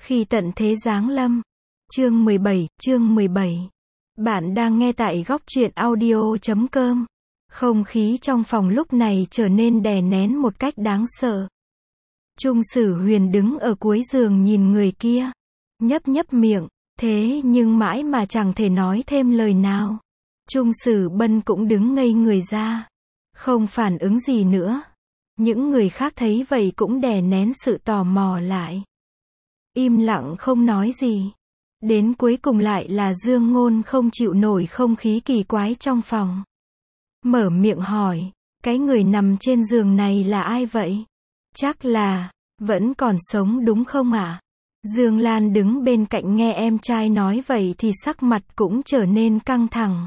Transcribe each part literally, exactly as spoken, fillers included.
Khi tận thế giáng lâm. Chương mười bảy, chương mười bảy. Bạn đang nghe tại góc truyện audio chấm com. Không khí trong phòng lúc này trở nên đè nén một cách đáng sợ. Trung Sử Huyền đứng ở cuối giường nhìn người kia. Nhấp nhấp miệng, thế nhưng mãi mà chẳng thể nói thêm lời nào. Trung Sử Bân cũng đứng ngây người ra. Không phản ứng gì nữa. Những người khác thấy vậy cũng đè nén sự tò mò lại. Im lặng không nói gì. Đến cuối cùng lại là Dương Ngôn không chịu nổi không khí kỳ quái trong phòng. Mở miệng hỏi, cái người nằm trên giường này là ai vậy? Chắc là, vẫn còn sống đúng không ạ? À? Dương Lan đứng bên cạnh nghe em trai nói vậy thì sắc mặt cũng trở nên căng thẳng.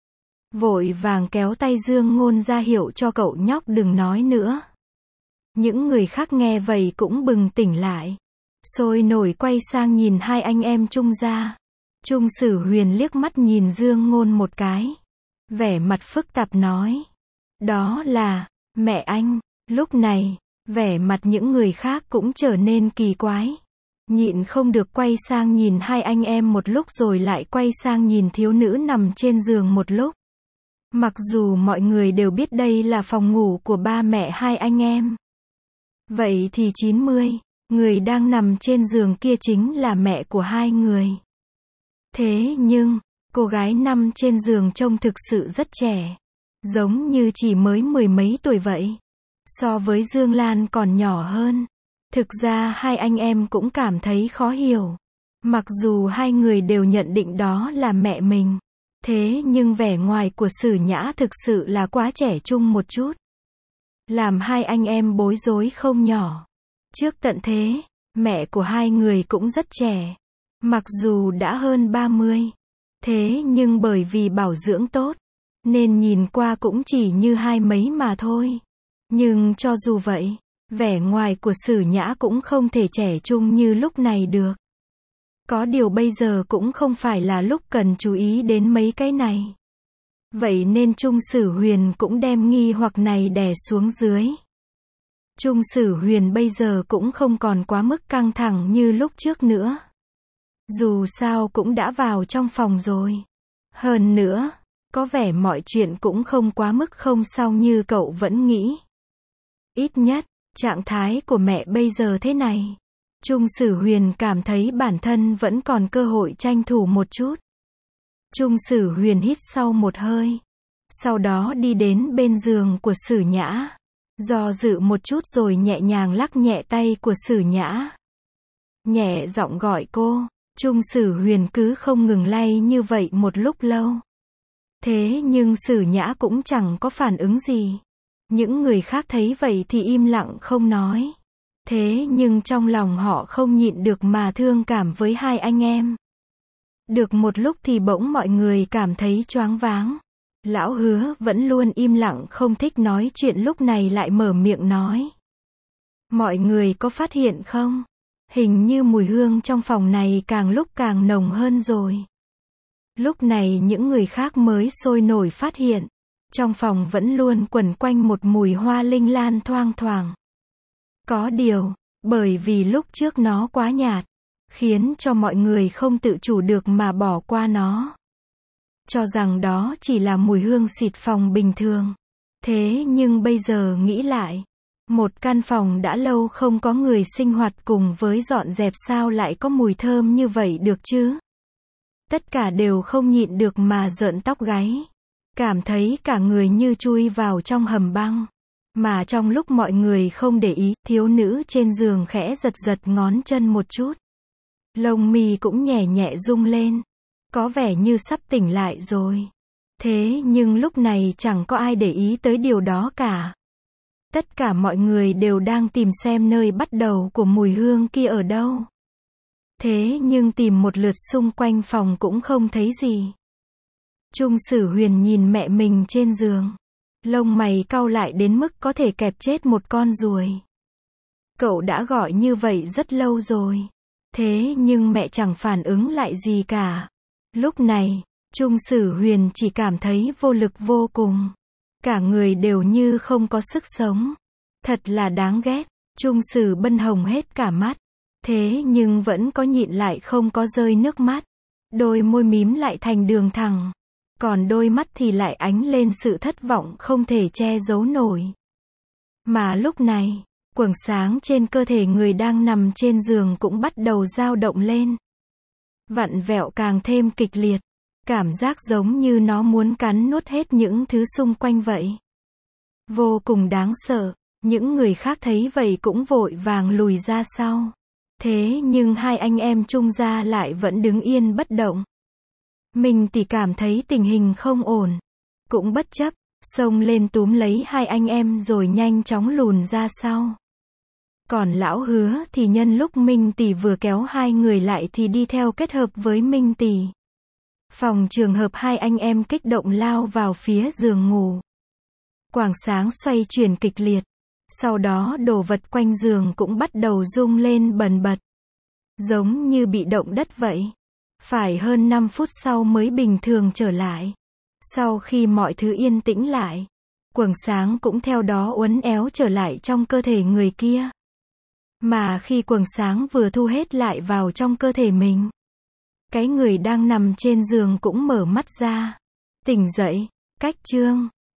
Vội vàng kéo tay Dương Ngôn ra hiệu cho cậu nhóc đừng nói nữa. Những người khác nghe vậy cũng bừng tỉnh lại. Sôi nổi quay sang nhìn hai anh em Trung gia. Trung Sử Huyền liếc mắt nhìn Dương Ngôn một cái. Vẻ mặt phức tạp nói. Đó là, mẹ anh. Lúc này, vẻ mặt những người khác cũng trở nên kỳ quái. Nhịn không được quay sang nhìn hai anh em một lúc rồi lại quay sang nhìn thiếu nữ nằm trên giường một lúc. Mặc dù mọi người đều biết đây là phòng ngủ của ba mẹ hai anh em. Vậy thì chín mươi. Người đang nằm trên giường kia chính là mẹ của hai người. Thế nhưng, cô gái nằm trên giường trông thực sự rất trẻ. Giống như chỉ mới mười mấy tuổi vậy. So với Dương Lan còn nhỏ hơn. Thực ra hai anh em cũng cảm thấy khó hiểu. Mặc dù hai người đều nhận định đó là mẹ mình. Thế nhưng vẻ ngoài của Sử Nhã thực sự là quá trẻ trung một chút. Làm hai anh em bối rối không nhỏ. Trước tận thế, mẹ của hai người cũng rất trẻ. Mặc dù đã hơn ba mươi. Thế nhưng bởi vì bảo dưỡng tốt, nên nhìn qua cũng chỉ như hai mấy mà thôi. Nhưng cho dù vậy, vẻ ngoài của Sử Nhã cũng không thể trẻ trung như lúc này được. Có điều bây giờ cũng không phải là lúc cần chú ý đến mấy cái này. Vậy nên Trung Sử Huyền cũng đem nghi hoặc này đè xuống dưới. Trung Sử Huyền bây giờ cũng không còn quá mức căng thẳng như lúc trước nữa. Dù sao cũng đã vào trong phòng rồi. Hơn nữa, có vẻ mọi chuyện cũng không quá mức không sao như cậu vẫn nghĩ. Ít nhất, trạng thái của mẹ bây giờ thế này. Trung Sử Huyền cảm thấy bản thân vẫn còn cơ hội tranh thủ một chút. Trung Sử Huyền hít sâu một hơi. Sau đó đi đến bên giường của Sử Nhã. Do dự một chút rồi nhẹ nhàng lắc nhẹ tay của Sử Nhã. Nhẹ giọng gọi cô. Trung Sử Huyền cứ không ngừng lay như vậy một lúc lâu. Thế nhưng Sử Nhã cũng chẳng có phản ứng gì. Những người khác thấy vậy thì im lặng không nói. Thế nhưng trong lòng họ không nhịn được mà thương cảm với hai anh em. Được một lúc thì bỗng mọi người cảm thấy choáng váng. Lão Hứa vẫn luôn im lặng không thích nói chuyện lúc này lại mở miệng nói. Mọi người có phát hiện không? Hình như mùi hương trong phòng này càng lúc càng nồng hơn rồi. Lúc này những người khác mới sôi nổi phát hiện. Trong phòng vẫn luôn quẩn quanh một mùi hoa linh lan thoang thoảng. Có điều, bởi vì lúc trước nó quá nhạt, khiến cho mọi người không tự chủ được mà bỏ qua nó. Cho rằng đó chỉ là mùi hương xịt phòng bình thường. Thế nhưng bây giờ nghĩ lại, một căn phòng đã lâu không có người sinh hoạt cùng với dọn dẹp sao lại có mùi thơm như vậy được chứ? Tất cả đều không nhịn được mà rợn tóc gáy. Cảm thấy cả người như chui vào trong hầm băng. Mà trong lúc mọi người không để ý, thiếu nữ trên giường khẽ giật giật ngón chân một chút. Lông mi cũng nhẹ nhẹ rung lên. Có vẻ như sắp tỉnh lại rồi. Thế nhưng lúc này chẳng có ai để ý tới điều đó cả. Tất cả mọi người đều đang tìm xem nơi bắt đầu của mùi hương kia ở đâu. Thế nhưng tìm một lượt xung quanh phòng cũng không thấy gì. Trung Sử Huyền nhìn mẹ mình trên giường. Lông mày cau lại đến mức có thể kẹp chết một con ruồi. Cậu đã gọi như vậy rất lâu rồi. Thế nhưng mẹ chẳng phản ứng lại gì cả. Lúc này, Trung Sử Huyền chỉ cảm thấy vô lực vô cùng. Cả người đều như không có sức sống. Thật là đáng ghét. Trung Sử Bân hồng hết cả mắt. Thế nhưng vẫn có nhịn lại không có rơi nước mắt. Đôi môi mím lại thành đường thẳng. Còn đôi mắt thì lại ánh lên sự thất vọng không thể che giấu nổi. Mà lúc này, quầng sáng trên cơ thể người đang nằm trên giường cũng bắt đầu dao động lên. Vặn vẹo càng thêm kịch liệt. Cảm giác giống như nó muốn cắn nuốt hết những thứ xung quanh vậy. Vô cùng đáng sợ. Những người khác thấy vậy cũng vội vàng lùi ra sau. Thế nhưng hai anh em Trung gia lại vẫn đứng yên bất động. Mình thì cảm thấy tình hình không ổn. Cũng bất chấp, xông lên túm lấy hai anh em rồi nhanh chóng lùn ra sau. Còn lão Hứa thì nhân lúc Minh Tỷ vừa kéo hai người lại thì đi theo kết hợp với Minh Tỷ. Phòng trường hợp hai anh em kích động lao vào phía giường ngủ. Quầng sáng xoay chuyển kịch liệt. Sau đó đồ vật quanh giường cũng bắt đầu rung lên bần bật. Giống như bị động đất vậy. Phải hơn năm phút sau mới bình thường trở lại. Sau khi mọi thứ yên tĩnh lại, quầng sáng cũng theo đó uốn éo trở lại trong cơ thể người kia. Mà khi quầng sáng vừa thu hết lại vào trong cơ thể mình, cái người đang nằm trên giường cũng mở mắt ra. Tỉnh dậy, cách chương.